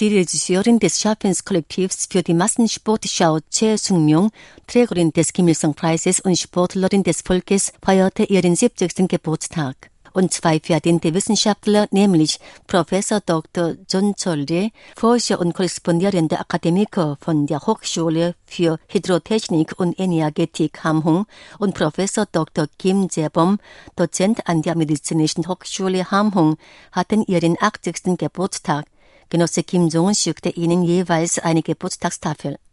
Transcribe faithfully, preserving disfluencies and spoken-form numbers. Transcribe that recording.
Die Regisseurin des Schaffenskollektivs für die Massensportschau Choi Sung-myung, Trägerin des Kim-Il-sung-Preises und Sportlerin des Volkes, feierte ihren siebzigsten Geburtstag. Und zwei verdiente Wissenschaftler, nämlich Professor Doktor John Chol-ri, Forscher und korrespondierender Akademiker von der Hochschule für Hydrotechnik und Energetik Hamhung und Professor Doktor Kim Jae-bom, Dozent an der Medizinischen Hochschule Hamhung, hatten ihren achtzigsten Geburtstag. Genosse Kim Jong-un schickte ihnen jeweils eine Geburtstagstafel.